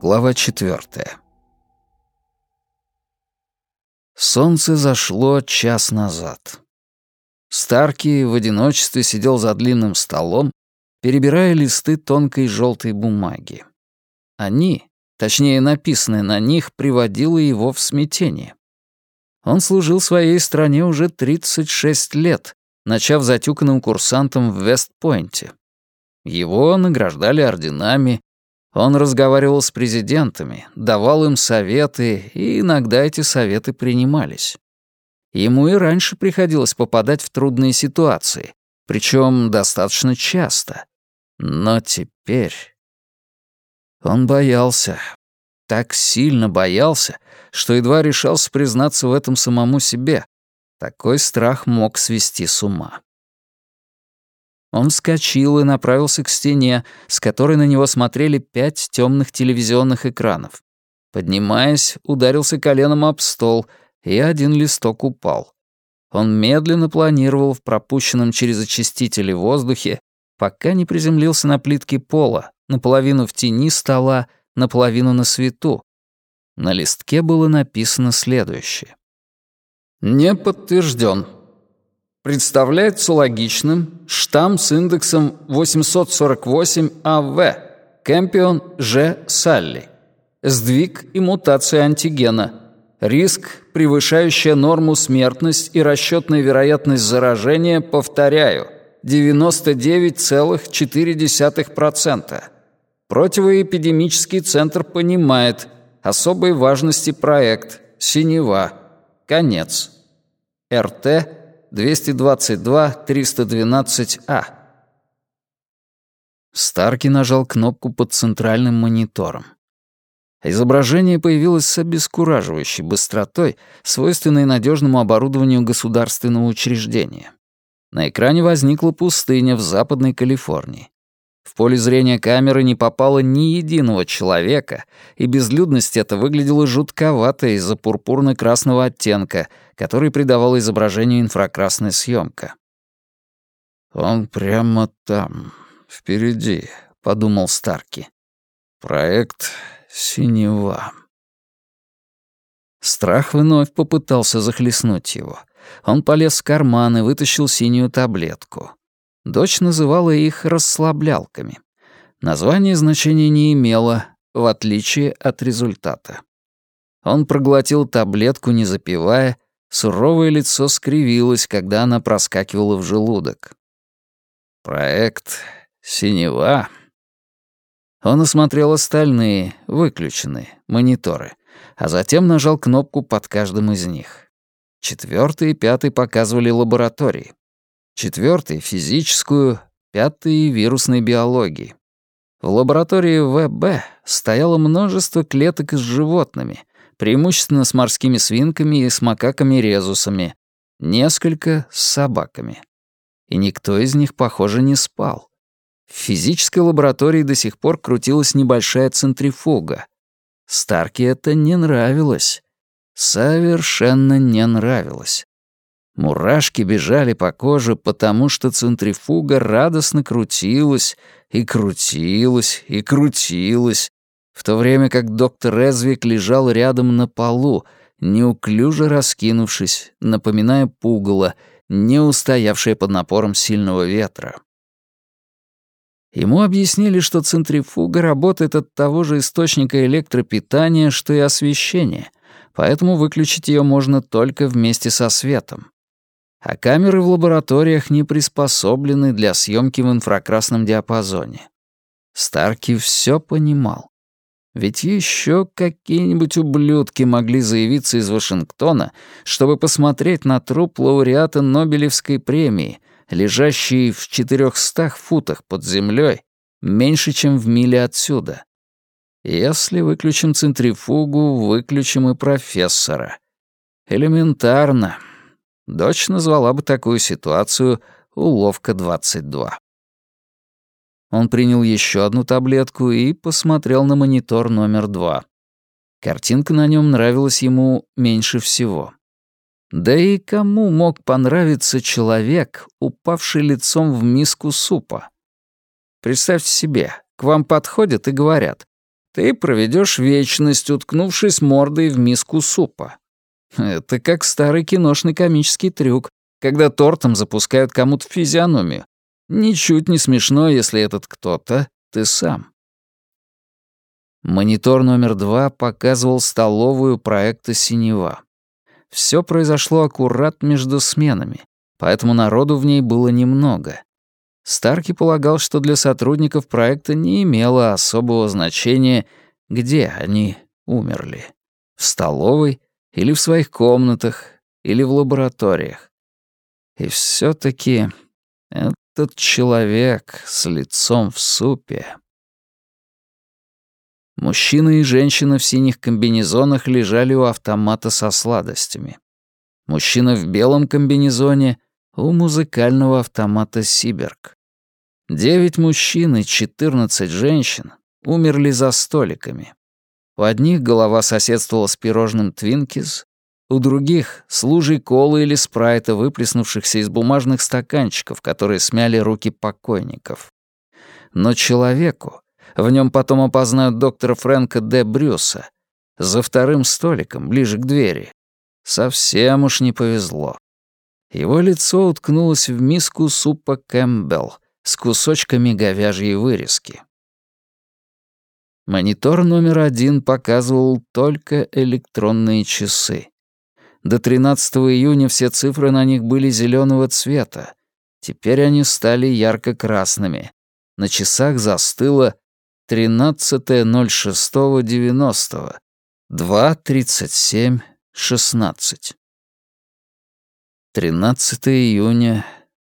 Глава 4. Солнце зашло час назад. Старки в одиночестве сидел за длинным столом, перебирая листы тонкой желтой бумаги. Они, точнее написанное на них, приводило его в смятение. Он служил своей стране уже 36 лет, начав затюканным курсантом в Вест-Пойнте. Его награждали орденами, он разговаривал с президентами, давал им советы, и иногда эти советы принимались. Ему и раньше приходилось попадать в трудные ситуации, причем достаточно часто. Но теперь... Он боялся, так сильно боялся, что едва решался признаться в этом самому себе. Такой страх мог свести с ума. Он вскочил и направился к стене, с которой на него смотрели 5 темных телевизионных экранов. Поднимаясь, ударился коленом об стол, и один листок упал. Он медленно планировал в пропущенном через очистители воздухе, пока не приземлился на плитки пола, наполовину в тени стола, наполовину на свету. На листке было написано следующее. «Не подтвержден. Представляется логичным штамм с индексом 848 АВ, Кэмпион Ж. Салли. Сдвиг и мутация антигена. Риск, превышающая норму смертность и расчетная вероятность заражения, повторяю, 99,4%. Противоэпидемический центр понимает. Особой важности проект. Синева. Конец. РТ 222-312А. Старки нажал кнопку под центральным монитором. Изображение появилось с обескураживающей быстротой, свойственной надежному оборудованию государственного учреждения. На экране возникла пустыня в Западной Калифорнии. В поле зрения камеры не попало ни единого человека, и безлюдность эта выглядела жутковато из-за пурпурно-красного оттенка, который придавал изображению инфракрасная съемка. «Он прямо там, впереди», — подумал Старки. «Проект «Синева». Страх вновь попытался захлестнуть его. Он полез в карман и вытащил синюю таблетку. Дочь называла их расслаблялками. Название значения не имело, в отличие от результата. Он проглотил таблетку, не запивая, суровое лицо скривилось, когда она проскакивала в желудок. Проект «Синева». Он осмотрел остальные, выключенные, мониторы, а затем нажал кнопку под каждым из них. 4 и 5 показывали лаборатории. 4 — физическую, 5 — вирусной биологии. В лаборатории ВБ стояло множество клеток с животными, преимущественно с морскими свинками и с макаками-резусами, несколько с собаками. И никто из них, похоже, не спал. В физической лаборатории до сих пор крутилась небольшая центрифуга. Старки это не нравилось. Совершенно не нравилось. Мурашки бежали по коже, потому что центрифуга радостно крутилась и крутилась и крутилась, в то время как доктор Эзвик лежал рядом на полу, неуклюже раскинувшись, напоминая пугало, не устоявшее под напором сильного ветра. Ему объяснили, что центрифуга работает от того же источника электропитания, что и освещение, поэтому выключить ее можно только вместе со светом. А камеры в лабораториях не приспособлены для съемки в инфракрасном диапазоне. Старки все понимал. Ведь еще какие-нибудь ублюдки могли заявиться из Вашингтона, чтобы посмотреть на труп лауреата Нобелевской премии, лежащий в 400 футах под землей, меньше, чем в миле отсюда. Если выключим центрифугу, выключим и профессора. Элементарно. Дочь назвала бы такую ситуацию «уловка 22». Он принял еще одну таблетку и посмотрел на монитор номер 2. Картинка на нем нравилась ему меньше всего. Да и кому мог понравиться человек, упавший лицом в миску супа? Представьте себе, к вам подходят и говорят: ты проведешь вечность, уткнувшись мордой в миску супа. Это как старый киношный комический трюк, когда тортом запускают кому-то в физиономию. Ничуть не смешно, если этот кто-то — ты сам. Монитор номер 2 показывал столовую проекта «Синева». Все произошло аккурат между сменами, поэтому народу в ней было немного. Старки полагал, что для сотрудников проекта не имело особого значения, где они умерли — в столовой или в своих комнатах, или в лабораториях. И все-таки этот человек с лицом в супе. Мужчина и женщина в синих комбинезонах лежали у автомата со сладостями. Мужчина в белом комбинезоне у музыкального автомата «Сиберг». 9 мужчин и 14 женщин умерли за столиками. У одних голова соседствовала с пирожным «Твинкис», у других — с лужей колы или спрайта, выплеснувшихся из бумажных стаканчиков, которые смяли руки покойников. Но человеку, в нем потом опознают доктора Фрэнка Д. Брюса, за вторым столиком, ближе к двери, совсем уж не повезло. Его лицо уткнулось в миску супа «Кэмпбелл» с кусочками говяжьей вырезки. Монитор номер 1 показывал только электронные часы. До 13 июня все цифры на них были зеленого цвета. Теперь они стали ярко-красными. На часах застыло 13.06.90, 2:37:16. 13 июня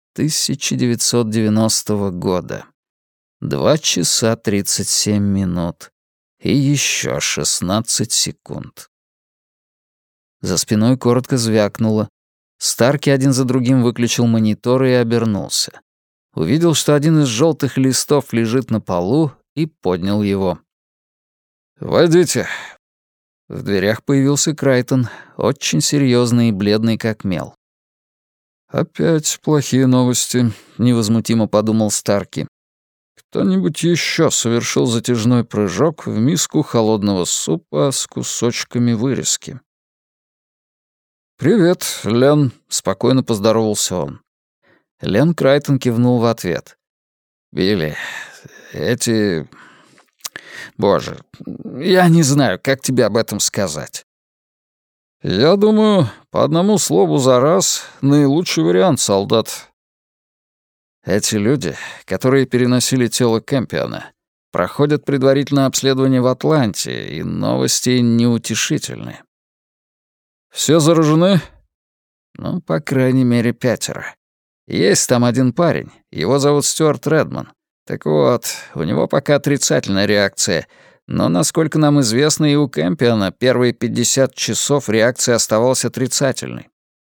1990 года. 2 часа 37 минут и еще 16 секунд. За спиной коротко звякнуло. Старки один за другим выключил монитор и обернулся. Увидел, что один из желтых листов лежит на полу, и поднял его. «Войдите». В дверях появился Крайтон, очень серьезный и бледный как мел. «Опять плохие новости», — невозмутимо подумал Старки. «Кто-нибудь еще совершил затяжной прыжок в миску холодного супа с кусочками вырезки». «Привет, Лен», — спокойно поздоровался он. Лен Крайтон кивнул в ответ. «Билли, эти... Боже, я не знаю, как тебе об этом сказать». «Я думаю, по одному слову за раз — наилучший вариант, солдат». Эти люди, которые переносили тело Кэмпиона, проходят предварительное обследование в Атланте, и новости неутешительны. «Все заражены?» «Ну, по крайней мере, 5. Есть там один парень, его зовут Стюарт Редман. Так вот, у него пока отрицательная реакция, но, насколько нам известно, и у Кэмпиона первые 50 часов реакция оставалась отрицательной».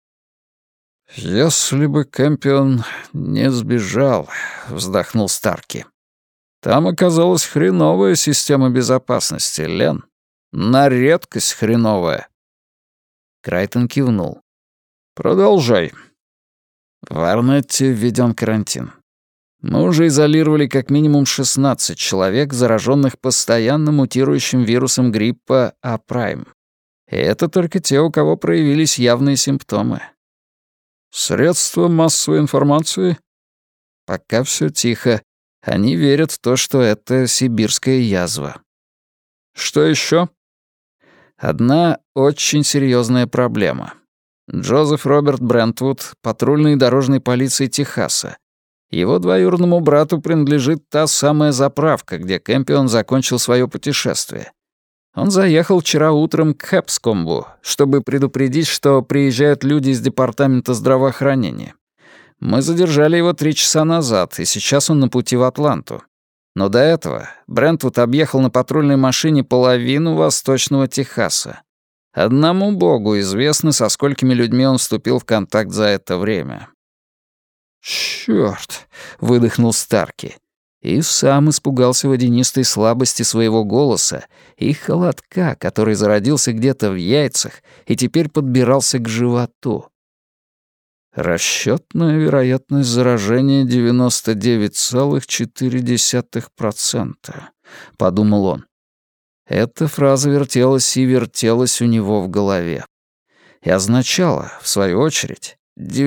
«Если бы Кэмпион не сбежал», — вздохнул Старки. «Там оказалась хреновая система безопасности, Лен. На редкость хреновая». Крайтон кивнул. «Продолжай». В Арнетте введен карантин. Мы уже изолировали как минимум 16 человек, зараженных постоянно мутирующим вирусом гриппа А-Прайм. И это только те, у кого проявились явные симптомы. Средства массовой информации? Пока все тихо. Они верят в то, что это сибирская язва. Что еще? Одна очень серьезная проблема. Джозеф Роберт Брентвуд, патрульной дорожной полиции Техаса. Его двоюродному брату принадлежит та самая заправка, где Кэмпион закончил свое путешествие. Он заехал вчера утром к Хэпскомбу, чтобы предупредить, что приезжают люди из департамента здравоохранения. Мы задержали его 3 часа назад, и сейчас он на пути в Атланту. Но до этого Брентвуд объехал на патрульной машине половину восточного Техаса. Одному богу известно, со сколькими людьми он вступил в контакт за это время. «Чёрт!» — выдохнул Старки. И сам испугался водянистой слабости своего голоса и холодка, который зародился где-то в яйцах и теперь подбирался к животу. «Расчётная вероятность заражения 99,4%, — подумал он. Эта фраза вертелась и вертелась у него в голове. И означала, в свою очередь,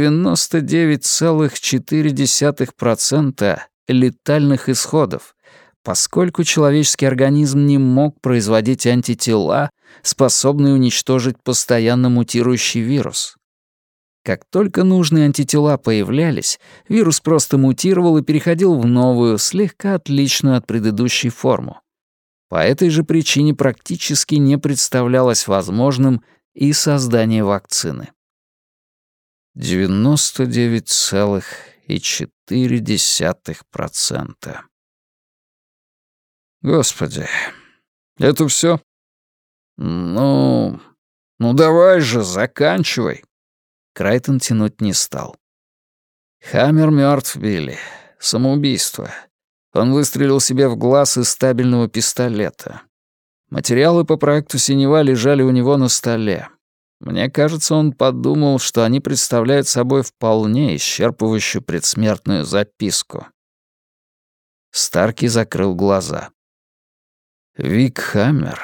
99,4% летальных исходов, поскольку человеческий организм не мог производить антитела, способные уничтожить постоянно мутирующий вирус. Как только нужные антитела появлялись, вирус просто мутировал и переходил в новую, слегка отличную от предыдущей форму. По этой же причине практически не представлялось возможным и создание вакцины. 99,4%. Господи, это всё? Ну давай же, заканчивай. Крайтон тянуть не стал. Хаммер мёртв, Билли. Самоубийство. Он выстрелил себе в глаз из стабильного пистолета. Материалы по проекту «Синева» лежали у него на столе. Мне кажется, он подумал, что они представляют собой вполне исчерпывающую предсмертную записку. Старки закрыл глаза. Вик Хаммер,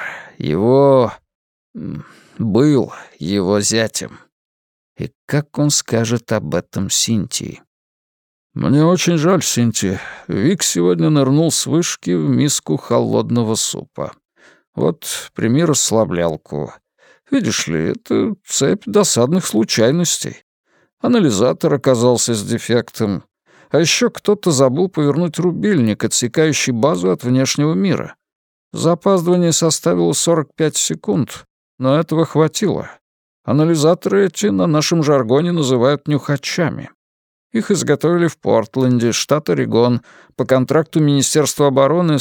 был его зятем. И как он скажет об этом Синтии? «Мне очень жаль, Синти. Вик сегодня нырнул с вышки в миску холодного супа. Вот, прими расслаблялку. Видишь ли, это цепь досадных случайностей. Анализатор оказался с дефектом. А еще кто-то забыл повернуть рубильник, отсекающий базу от внешнего мира. Запаздывание составило 45 секунд, но этого хватило. Анализаторы эти на нашем жаргоне называют нюхачами. Их изготовили в Портленде, штат Орегон, по контракту Министерства обороны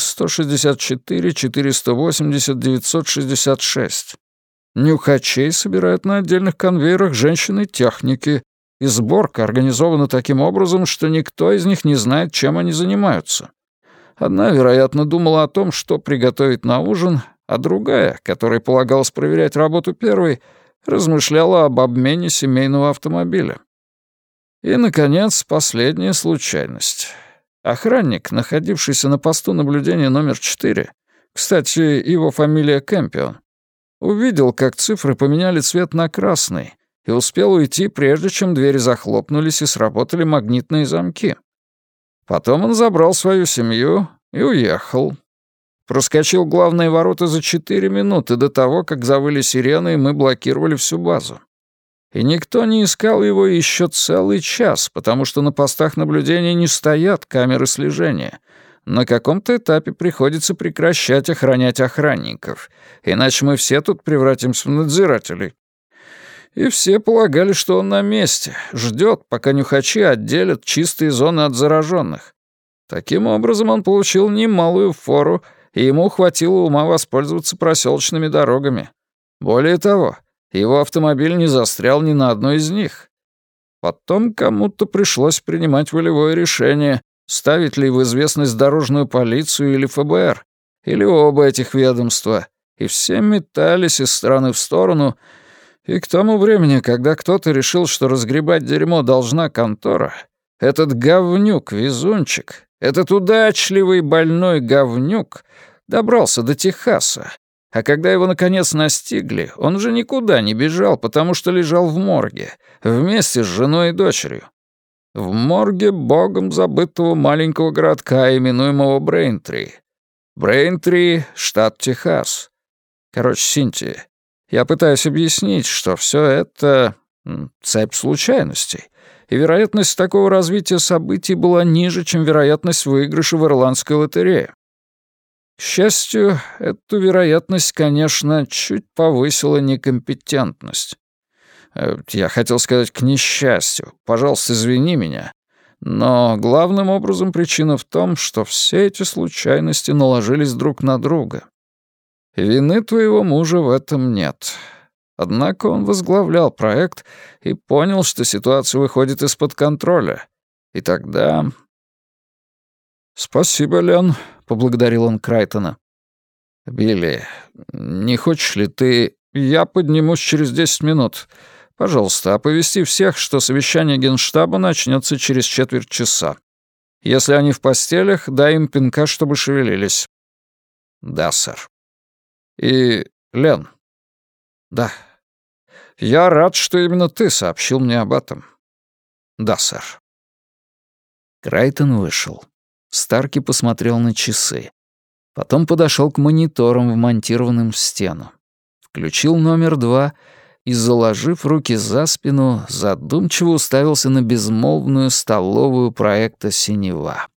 164-480-966. Нюхачей собирают на отдельных конвейерах женщины-техники, и сборка организована таким образом, что никто из них не знает, чем они занимаются. Одна, вероятно, думала о том, что приготовить на ужин, а другая, которой полагалось проверять работу первой, размышляла об обмене семейного автомобиля. И, наконец, последняя случайность. Охранник, находившийся на посту наблюдения номер 4, кстати, его фамилия Кэмпион, увидел, как цифры поменяли цвет на красный, и успел уйти, прежде чем двери захлопнулись и сработали магнитные замки. Потом он забрал свою семью и уехал. Проскочил главные ворота за 4 минуты до того, как завыли сирены, и мы блокировали всю базу. И никто не искал его еще целый час, потому что на постах наблюдения не стоят камеры слежения. На каком-то этапе приходится прекращать охранять охранников, иначе мы все тут превратимся в надзирателей. И все полагали, что он на месте, ждет, пока нюхачи отделят чистые зоны от зараженных. Таким образом, он получил немалую фору, и ему хватило ума воспользоваться проселочными дорогами. Более того, его автомобиль не застрял ни на одной из них. Потом кому-то пришлось принимать волевое решение, ставить ли в известность дорожную полицию или ФБР, или оба этих ведомства, и все метались из стороны в сторону, и к тому времени, когда кто-то решил, что разгребать дерьмо должна контора, этот говнюк-везунчик, этот удачливый больной говнюк добрался до Техаса. А когда его, наконец, настигли, он уже никуда не бежал, потому что лежал в морге, вместе с женой и дочерью. В морге богом забытого маленького городка, именуемого Брейнтри. Брейнтри, штат Техас. Короче, Синти, я пытаюсь объяснить, что все это цепь случайностей, и вероятность такого развития событий была ниже, чем вероятность выигрыша в ирландской лотерее. К счастью, эту вероятность, конечно, чуть повысила некомпетентность. Я хотел сказать «к несчастью». Пожалуйста, извини меня. Но главным образом причина в том, что все эти случайности наложились друг на друга. Вины твоего мужа в этом нет. Однако он возглавлял проект и понял, что ситуация выходит из-под контроля. И тогда... «Спасибо, Лен», — поблагодарил он Крайтона. «Билли, не хочешь ли ты...» «Я поднимусь через 10 минут. Пожалуйста, оповести всех, что совещание Генштаба начнется через четверть часа. Если они в постелях, дай им пинка, чтобы шевелились». «Да, сэр». И, Лен, да, я рад, что именно ты сообщил мне об этом. Да, сэр. Крайтон вышел. Старки посмотрел на часы. Потом подошел к мониторам, вмонтированным в стену. Включил номер 2 и, заложив руки за спину, задумчиво уставился на безмолвную столовую проекта «Синева».